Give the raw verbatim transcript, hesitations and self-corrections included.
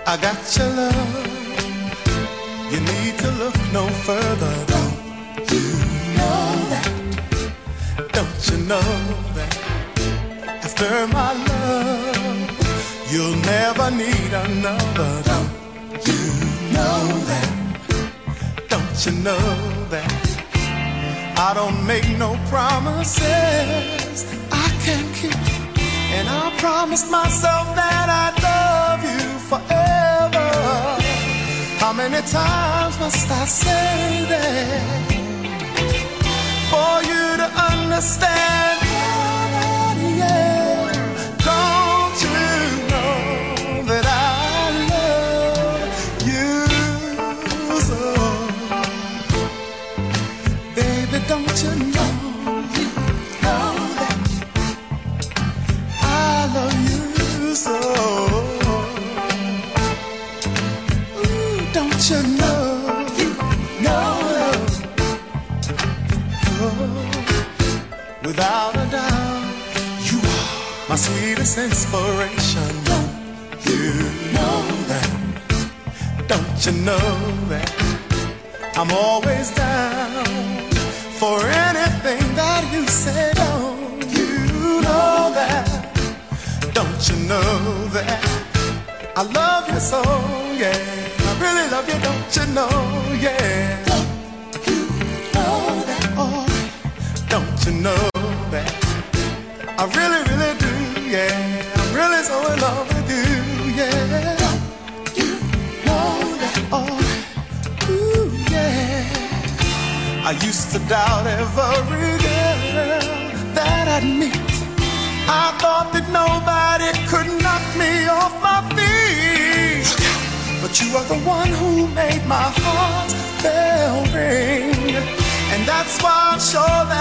I got your love. You need to look no further. Don't you know that? Don't you know that? After my love, you'll never need another. Don't you know that? Don't you know that? I don't make no promises I can't keep, and I promised myself that I'd love you forever. How many times must I say that for you to understand? Yeah, don't you know that I love you so? Baby, don't you know, you know that I love you so? Ooh, don't you know, you know, oh, without a doubt, you are my sweetest inspiration. Don't you know that? Don't you know that I'm always down for anything that you say? Don't you know that? Don't you know that I love you so, yeah, I really love you, don't you know, yeah. Don't you know that? Oh, don't you know that I really, really do, yeah, I'm really so in love with you, yeah. Don't you know that? Oh, ooh, yeah. I used to doubt every girl that I'd meet. I thought that nobody could knock me off my feet, but you are the one who made my heart bell ring, and that's why I'm sure that